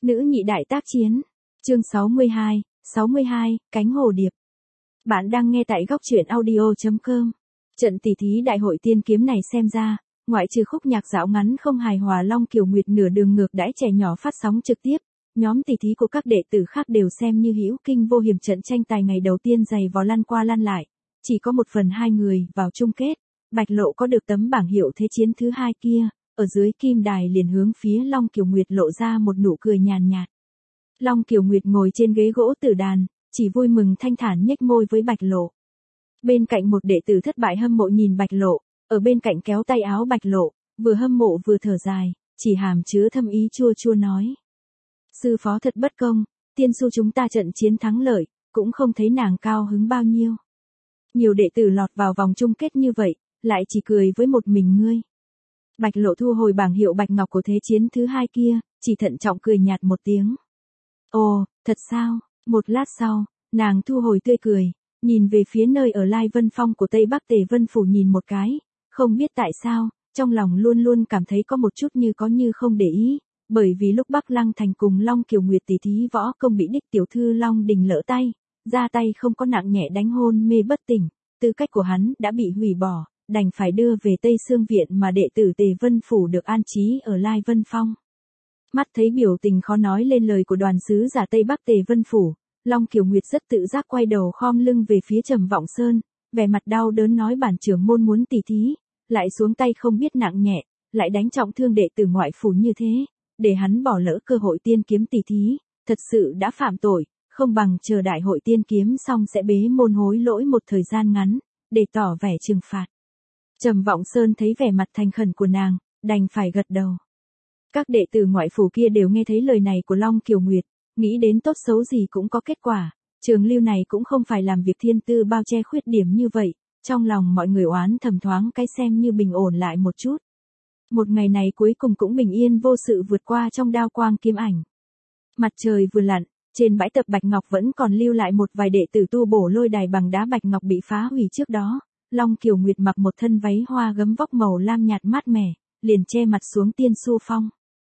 Nữ nhị đại tác chiến. Chương 62, cánh hồ điệp. Bạn đang nghe tại góc truyện audio.com. Trận tỷ thí đại hội tiên kiếm này xem ra, ngoại trừ khúc nhạc dạo ngắn không hài hòa Long Kiều Nguyệt nửa đường ngược đãi trẻ nhỏ phát sóng trực tiếp, nhóm tỷ thí của các đệ tử khác đều xem như hữu kinh vô hiểm. Trận tranh tài ngày đầu tiên dày vò lăn qua lăn lại, chỉ có 1/2 người vào chung kết. Bạch Lộ có được tấm bảng hiệu thế chiến thứ 2 kia, ở dưới kim đài liền hướng phía Long Kiều Nguyệt lộ ra một nụ cười nhàn nhạt. Long Kiều Nguyệt ngồi trên ghế gỗ tử đàn, chỉ vui mừng thanh thản nhếch môi với Bạch Lộ. Bên cạnh một đệ tử thất bại hâm mộ nhìn Bạch Lộ, ở bên cạnh kéo tay áo Bạch Lộ, vừa hâm mộ vừa thở dài, chỉ hàm chứa thâm ý chua chua nói. Sư phó thật bất công, tiên su chúng ta trận chiến thắng lợi, cũng không thấy nàng cao hứng bao nhiêu. Nhiều đệ tử lọt vào vòng chung kết như vậy, lại chỉ cười với một mình ngươi. Bạch Lộ thu hồi bảng hiệu bạch ngọc của thế chiến thứ 2 kia, chỉ thận trọng cười nhạt một tiếng. Ồ, thật sao? Một lát sau, nàng thu hồi tươi cười, nhìn về phía nơi ở Lai Vân Phong của Tây Bắc Tề Vân Phủ nhìn một cái, không biết tại sao, trong lòng luôn luôn cảm thấy có một chút như có như không để ý, bởi vì lúc Bắc Lăng Thành cùng Long Kiều Nguyệt tỷ thí võ công bị đích tiểu thư Long Đình lỡ tay, ra tay không có nặng nhẹ đánh hôn mê bất tỉnh, tư cách của hắn đã bị hủy bỏ, đành phải đưa về Tây Sương Viện mà đệ tử Tề Vân Phủ được an trí ở Lai Vân Phong. Mắt thấy biểu tình khó nói lên lời của đoàn sứ giả Tây Bắc Tề Vân Phủ, Long Kiều Nguyệt rất tự giác quay đầu khom lưng về phía Trầm Vọng Sơn, vẻ mặt đau đớn nói bản trưởng môn muốn tỷ thí, lại xuống tay không biết nặng nhẹ, lại đánh trọng thương đệ tử ngoại phủ như thế, để hắn bỏ lỡ cơ hội tiên kiếm tỷ thí, thật sự đã phạm tội, không bằng chờ đại hội tiên kiếm xong sẽ bế môn hối lỗi một thời gian ngắn, để tỏ vẻ trừng phạt. Trầm Vọng Sơn thấy vẻ mặt thành khẩn của nàng, đành phải gật đầu. Các đệ tử ngoại phủ kia đều nghe thấy lời này của Long Kiều Nguyệt, nghĩ đến tốt xấu gì cũng có kết quả, trường lưu này cũng không phải làm việc thiên tư bao che khuyết điểm như vậy, trong lòng mọi người oán thầm thoáng cái xem như bình ổn lại một chút. Một ngày này cuối cùng cũng bình yên vô sự vượt qua trong đao quang kiếm ảnh. Mặt trời vừa lặn, trên bãi tập Bạch Ngọc vẫn còn lưu lại một vài đệ tử tu bổ lôi đài bằng đá Bạch Ngọc bị phá hủy trước đó. Long Kiều Nguyệt mặc một thân váy hoa gấm vóc màu lam nhạt mát mẻ, liền che mặt xuống tiên su phong.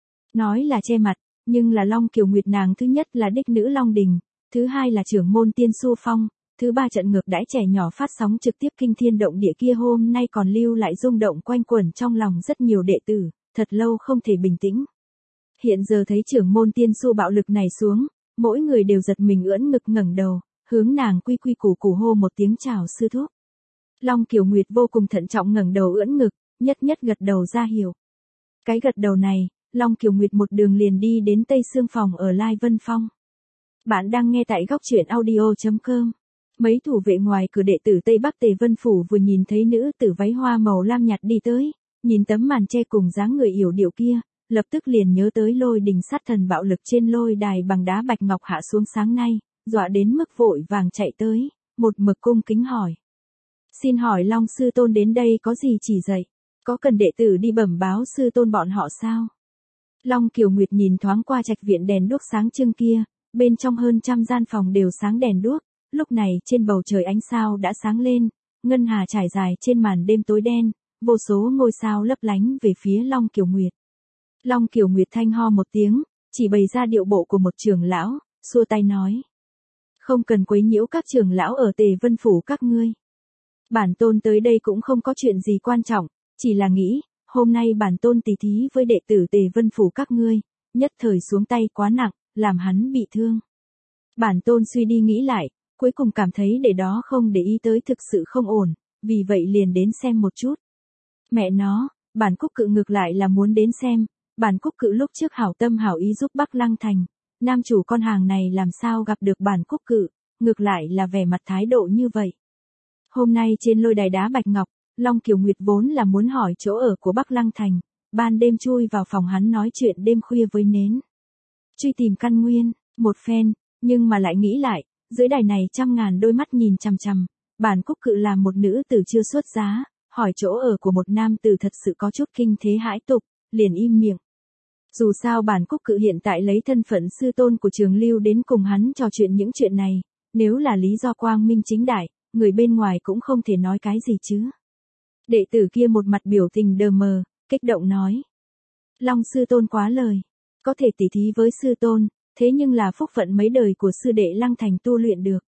Nói là che mặt, nhưng là Long Kiều Nguyệt nàng thứ nhất là đích nữ Long Đình, thứ hai là trưởng môn tiên su phong, thứ ba trận ngược đãi trẻ nhỏ phát sóng trực tiếp kinh thiên động địa kia hôm nay còn lưu lại rung động quanh quẩn trong lòng rất nhiều đệ tử, thật lâu không thể bình tĩnh. Hiện giờ thấy trưởng môn tiên su bạo lực này xuống, mỗi người đều giật mình ưỡn ngực ngẩng đầu, hướng nàng quy quy củ củ hô một tiếng chào sư thúc. Long Kiều Nguyệt vô cùng thận trọng ngẩng đầu ưỡn ngực, nhất gật đầu ra hiệu. Cái gật đầu này, Long Kiều Nguyệt một đường liền đi đến Tây Sương Phòng ở Lai Vân Phong. Bạn đang nghe tại góc truyện audio.com. Mấy thủ vệ ngoài cửa đệ tử Tây Bắc Tề Vân Phủ vừa nhìn thấy nữ tử váy hoa màu lam nhạt đi tới, nhìn tấm màn che cùng dáng người yểu điệu kia, lập tức liền nhớ tới Lôi Đình sát thần bạo lực trên lôi đài bằng đá Bạch Ngọc hạ xuống sáng nay, dọa đến mức vội vàng chạy tới, một mực cung kính hỏi. Xin hỏi Long sư tôn đến đây có gì chỉ dạy, có cần đệ tử đi bẩm báo sư tôn bọn họ sao? Long Kiều Nguyệt nhìn thoáng qua trạch viện đèn đuốc sáng trưng kia, bên trong hơn 100 gian phòng đều sáng đèn đuốc, lúc này trên bầu trời ánh sao đã sáng lên, ngân hà trải dài trên màn đêm tối đen, vô số ngôi sao lấp lánh về phía Long Kiều Nguyệt. Long Kiều Nguyệt thanh ho một tiếng, chỉ bày ra điệu bộ của một trưởng lão, xua tay nói. Không cần quấy nhiễu các trưởng lão ở Tề Vân Phủ các ngươi. Bản tôn tới đây cũng không có chuyện gì quan trọng, chỉ là nghĩ, hôm nay bản tôn tỷ thí với đệ tử Tề Vân Phủ các ngươi, nhất thời xuống tay quá nặng, làm hắn bị thương. Bản tôn suy đi nghĩ lại, cuối cùng cảm thấy để đó không để ý tới thực sự không ổn, vì vậy liền đến xem một chút. Mẹ nó, bản Cúc Cự ngược lại là muốn đến xem, bản Cúc Cự lúc trước hảo tâm hảo ý giúp Bắc Lăng Thành, nam chủ con hàng này làm sao gặp được bản Cúc Cự, ngược lại là vẻ mặt thái độ như vậy. Hôm nay trên lôi đài đá Bạch Ngọc, Long Kiều Nguyệt vốn là muốn hỏi chỗ ở của Bắc Lăng Thành, ban đêm chui vào phòng hắn nói chuyện đêm khuya với nến. Truy tìm căn nguyên, một phen, nhưng mà lại nghĩ lại, dưới đài này 100.000 đôi mắt nhìn chằm chằm, bản Cúc Cự là một nữ tử chưa xuất giá, hỏi chỗ ở của một nam tử thật sự có chút kinh thế hãi tục, liền im miệng. Dù sao bản Cúc Cự hiện tại lấy thân phận sư tôn của Trường Lưu đến cùng hắn trò chuyện những chuyện này, nếu là lý do quang minh chính đại, người bên ngoài cũng không thể nói cái gì chứ. Đệ tử kia một mặt biểu tình đờ mờ, kích động nói. Long sư tôn quá lời. Có thể tỉ thí với sư tôn, thế nhưng là phúc phận mấy đời của sư đệ Lăng Thành tu luyện được.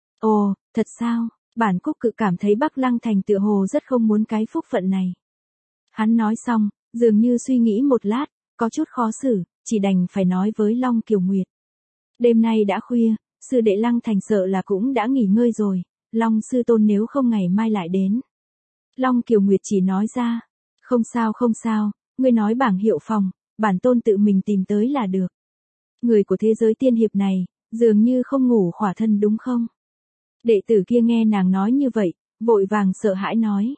Ồ, thật sao? Bản Cúc Cự cảm thấy Bắc Lăng Thành tựa hồ rất không muốn cái phúc phận này. Hắn nói xong, dường như suy nghĩ một lát, có chút khó xử, chỉ đành phải nói với Long Kiều Nguyệt. Đêm nay đã khuya, sư đệ Lăng Thành sợ là cũng đã nghỉ ngơi rồi, Long sư tôn nếu không ngày mai lại đến. Long Kiều Nguyệt chỉ nói ra, không sao, ngươi nói bảng hiệu phòng, bản tôn tự mình tìm tới là được. Người của thế giới tiên hiệp này, dường như không ngủ khỏa thân đúng không? Đệ tử kia nghe nàng nói như vậy, vội vàng sợ hãi nói.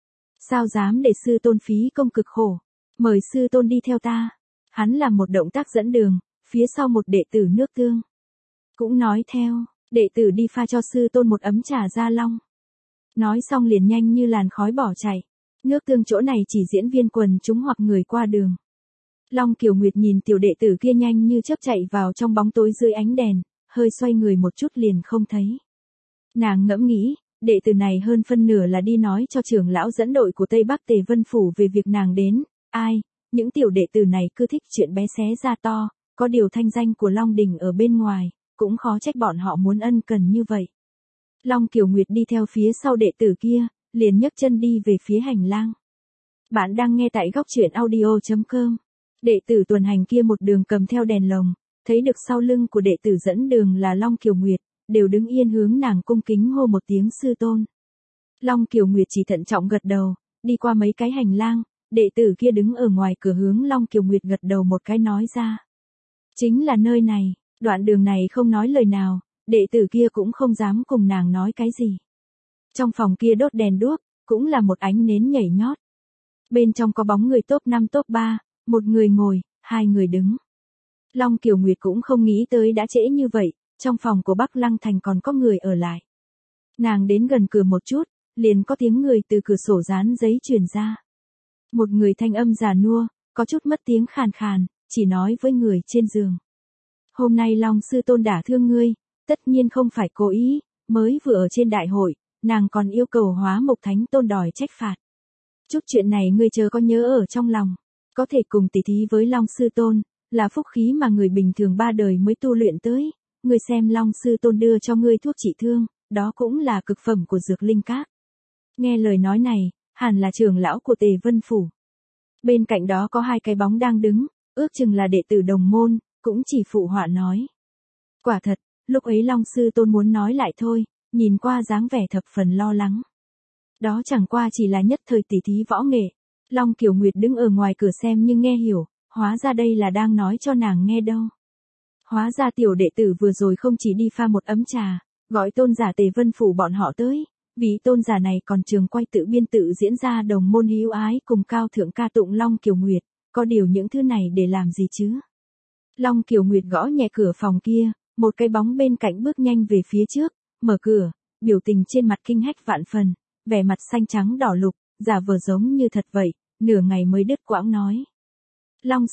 Sao dám để sư tôn phí công cực khổ, mời sư tôn đi theo ta. Hắn làm một động tác dẫn đường, phía sau một đệ tử nước tương. Cũng nói theo, đệ tử đi pha cho sư tôn một ấm trà gia long. Nói xong liền nhanh như làn khói bỏ chạy. Nước tương chỗ này chỉ diễn viên quần chúng hoặc người qua đường. Long Kiều Nguyệt nhìn tiểu đệ tử kia nhanh như chớp chạy vào trong bóng tối dưới ánh đèn, hơi xoay người một chút liền không thấy. Nàng ngẫm nghĩ, đệ tử này hơn phân nửa là đi nói cho trưởng lão dẫn đội của Tây Bắc Tề Vân Phủ về việc nàng đến. Ai, những tiểu đệ tử này cứ thích chuyện bé xé ra to, có điều thanh danh của Long Đình ở bên ngoài, cũng khó trách bọn họ muốn ân cần như vậy. Long Kiều Nguyệt đi theo phía sau đệ tử kia, liền nhấc chân đi về phía hành lang. Bạn đang nghe tại góc truyện audio.com. Đệ tử tuần hành kia một đường cầm theo đèn lồng, thấy được sau lưng của đệ tử dẫn đường là Long Kiều Nguyệt, đều đứng yên hướng nàng cung kính hô một tiếng sư tôn. Long Kiều Nguyệt chỉ thận trọng gật đầu, đi qua mấy cái hành lang, đệ tử kia đứng ở ngoài cửa hướng Long Kiều Nguyệt gật đầu một cái nói ra. Chính là nơi này, đoạn đường này không nói lời nào, đệ tử kia cũng không dám cùng nàng nói cái gì. Trong phòng kia đốt đèn đuốc, cũng là một ánh nến nhảy nhót. Bên trong có bóng người top 5 top 3, một người ngồi, hai người đứng. Long Kiều Nguyệt cũng không nghĩ tới đã trễ như vậy, trong phòng của Bắc Lăng Thành còn có người ở lại. Nàng đến gần cửa một chút, liền có tiếng người từ cửa sổ dán giấy truyền ra. Một người thanh âm già nua, có chút mất tiếng khàn khàn, chỉ nói với người trên giường. Hôm nay Long sư tôn đả thương ngươi, tất nhiên không phải cố ý, mới vừa ở trên đại hội, nàng còn yêu cầu Hóa Mộc Thánh Tôn đòi trách phạt. Chút chuyện này ngươi chớ có nhớ ở trong lòng, có thể cùng tỷ thí với Long sư tôn, là phúc khí mà người bình thường ba đời mới tu luyện tới. Ngươi xem Long sư tôn đưa cho ngươi thuốc trị thương, đó cũng là cực phẩm của dược linh cát. Nghe lời nói này, hẳn là trưởng lão của Tề Vân Phủ. Bên cạnh đó có hai cái bóng đang đứng, ước chừng là đệ tử đồng môn, cũng chỉ phụ họa nói. Quả thật, lúc ấy Long sư tôn muốn nói lại thôi, nhìn qua dáng vẻ thập phần lo lắng. Đó chẳng qua chỉ là nhất thời tỉ thí võ nghệ. Long Kiều Nguyệt đứng ở ngoài cửa xem nhưng nghe hiểu, hóa ra đây là đang nói cho nàng nghe đâu. Hóa ra tiểu đệ tử vừa rồi không chỉ đi pha một ấm trà, gọi tôn giả Tề Vân Phủ bọn họ tới, vì tôn giả này còn trường quay tự biên tự diễn ra đồng môn hữu ái cùng cao thượng ca tụng Long Kiều Nguyệt, có điều những thứ này để làm gì chứ? Long Kiều Nguyệt gõ nhẹ cửa phòng kia, một cái bóng bên cạnh bước nhanh về phía trước, mở cửa, biểu tình trên mặt kinh hách vạn phần, vẻ mặt xanh trắng đỏ lục, giả vờ giống như thật vậy, nửa ngày mới đứt quãng nói. Long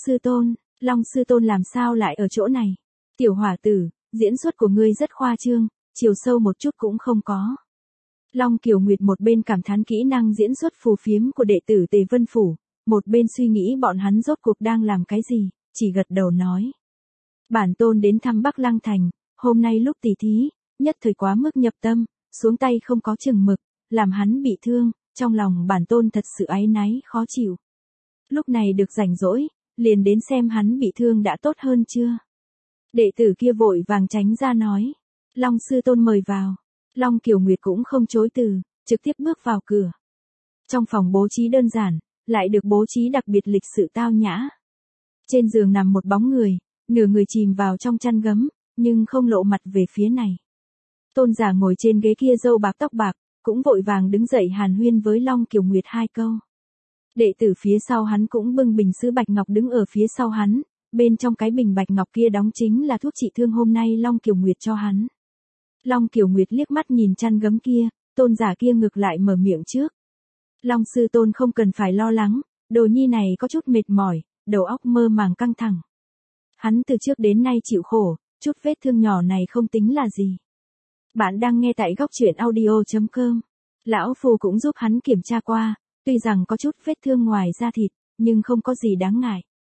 sư tôn làm sao lại ở chỗ này? Tiểu hỏa tử, diễn xuất của ngươi rất khoa trương, chiều sâu một chút cũng không có. Long Kiều Nguyệt một bên cảm thán kỹ năng diễn xuất phù phiếm của đệ tử Tề Vân Phủ, một bên suy nghĩ bọn hắn rốt cuộc đang làm cái gì, chỉ gật đầu nói. Bản tôn đến thăm Bắc Lăng Thành, hôm nay lúc tỉ thí, nhất thời quá mức nhập tâm, xuống tay không có chừng mực, làm hắn bị thương, trong lòng bản tôn thật sự áy náy khó chịu. Lúc này được rảnh rỗi, liền đến xem hắn bị thương đã tốt hơn chưa. Đệ tử kia vội vàng tránh ra nói. Long sư tôn mời vào. Long Kiều Nguyệt cũng không chối từ, trực tiếp bước vào cửa. Trong phòng bố trí đơn giản, lại được bố trí đặc biệt lịch sự tao nhã. Trên giường nằm một bóng người, nửa người chìm vào trong chăn gấm, nhưng không lộ mặt về phía này. Tôn giả ngồi trên ghế kia râu bạc tóc bạc, cũng vội vàng đứng dậy hàn huyên với Long Kiều Nguyệt hai câu. Đệ tử phía sau hắn cũng bưng bình sứ bạch ngọc đứng ở phía sau hắn, bên trong cái bình bạch ngọc kia đóng chính là thuốc trị thương hôm nay Long Kiều Nguyệt cho hắn. Long Kiều Nguyệt liếc mắt nhìn chăn gấm kia, tôn giả kia ngược lại mở miệng trước. Long sư tôn không cần phải lo lắng, đồ nhi này có chút mệt mỏi, đầu óc mơ màng căng thẳng. Hắn từ trước đến nay chịu khổ, chút vết thương nhỏ này không tính là gì. Bạn đang nghe tại góc truyện audio.com. Lão Phu cũng giúp hắn kiểm tra qua, tuy rằng có chút vết thương ngoài da thịt, nhưng không có gì đáng ngại.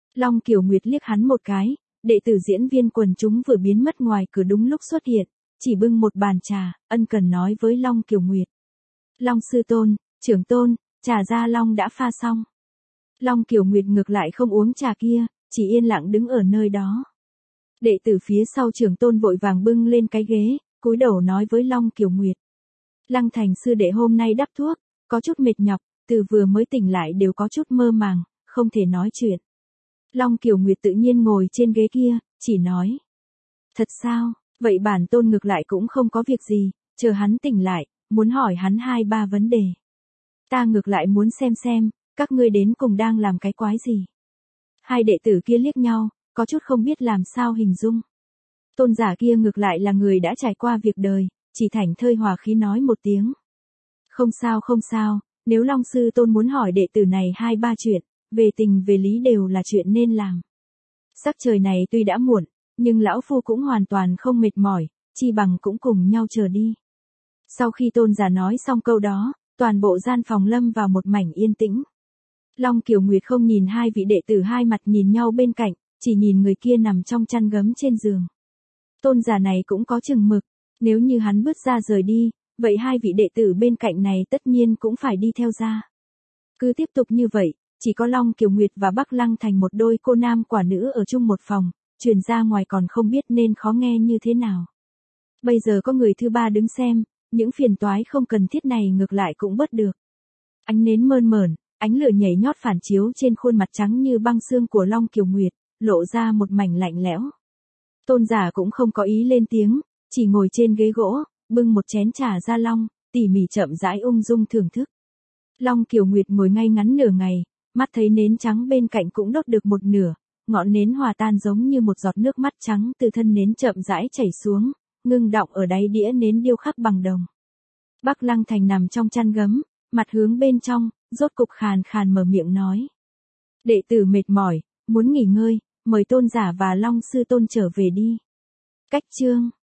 Long Kiều Nguyệt liếc hắn một cái, đệ tử diễn viên quần chúng vừa biến mất ngoài cửa đúng lúc xuất hiện, chỉ bưng một bàn trà, ân cần nói với Long Kiều Nguyệt. Long sư tôn, trưởng tôn, trà gia Long đã pha xong. Long Kiều Nguyệt ngược lại không uống trà kia, chỉ yên lặng đứng ở nơi đó. Đệ tử phía sau trưởng tôn vội vàng bưng lên cái ghế, cúi đầu nói với Long Kiều Nguyệt. Lăng Thành sư đệ hôm nay đắp thuốc, có chút mệt nhọc, từ vừa mới tỉnh lại đều có chút mơ màng, không thể nói chuyện. Long Kiều Nguyệt tự nhiên ngồi trên ghế kia, chỉ nói. Thật sao, vậy bản tôn ngược lại cũng không có việc gì, chờ hắn tỉnh lại, muốn hỏi hắn 2-3 vấn đề. Ta ngược lại muốn xem, các ngươi đến cùng đang làm cái quái gì. Hai đệ tử kia liếc nhau, có chút không biết làm sao hình dung. Tôn giả kia ngược lại là người đã trải qua việc đời, chỉ thảnh thơi hòa khí nói một tiếng. Không sao, nếu Long sư tôn muốn hỏi đệ tử này 2-3 chuyện, về tình về lý đều là chuyện nên làm. Sắc trời này tuy đã muộn, nhưng lão phu cũng hoàn toàn không mệt mỏi, chi bằng cũng cùng nhau chờ đi. Sau khi tôn giả nói xong câu đó, toàn bộ gian phòng lâm vào một mảnh yên tĩnh. Long Kiều Nguyệt không nhìn hai vị đệ tử hai mặt nhìn nhau bên cạnh, chỉ nhìn người kia nằm trong chăn gấm trên giường. Tôn giả này cũng có chừng mực, nếu như hắn bước ra rời đi, vậy hai vị đệ tử bên cạnh này tất nhiên cũng phải đi theo ra. Cứ tiếp tục như vậy, chỉ có Long Kiều Nguyệt và Bắc Lăng thành một đôi cô nam quả nữ ở chung một phòng, truyền ra ngoài còn không biết nên khó nghe như thế nào. Bây giờ có người thứ ba đứng xem, những phiền toái không cần thiết này ngược lại cũng bớt được. Ánh nến mơn mởn, ánh lửa nhảy nhót phản chiếu trên khuôn mặt trắng như băng xương của Long Kiều Nguyệt, lộ ra một mảnh lạnh lẽo. Tôn giả cũng không có ý lên tiếng, chỉ ngồi trên ghế gỗ, bưng một chén trà ra long, tỉ mỉ chậm rãi ung dung thưởng thức. Long Kiều Nguyệt ngồi ngay ngắn nửa ngày, mắt thấy nến trắng bên cạnh cũng đốt được một nửa, ngọn nến hòa tan giống như một giọt nước mắt trắng từ thân nến chậm rãi chảy xuống, ngưng đọng ở đáy đĩa nến điêu khắc bằng đồng. Bắc Lăng Thành nằm trong chăn gấm, mặt hướng bên trong, rốt cục khàn khàn mở miệng nói. Đệ tử mệt mỏi, muốn nghỉ ngơi, mời tôn giả và Long sư tôn trở về đi. Cách chương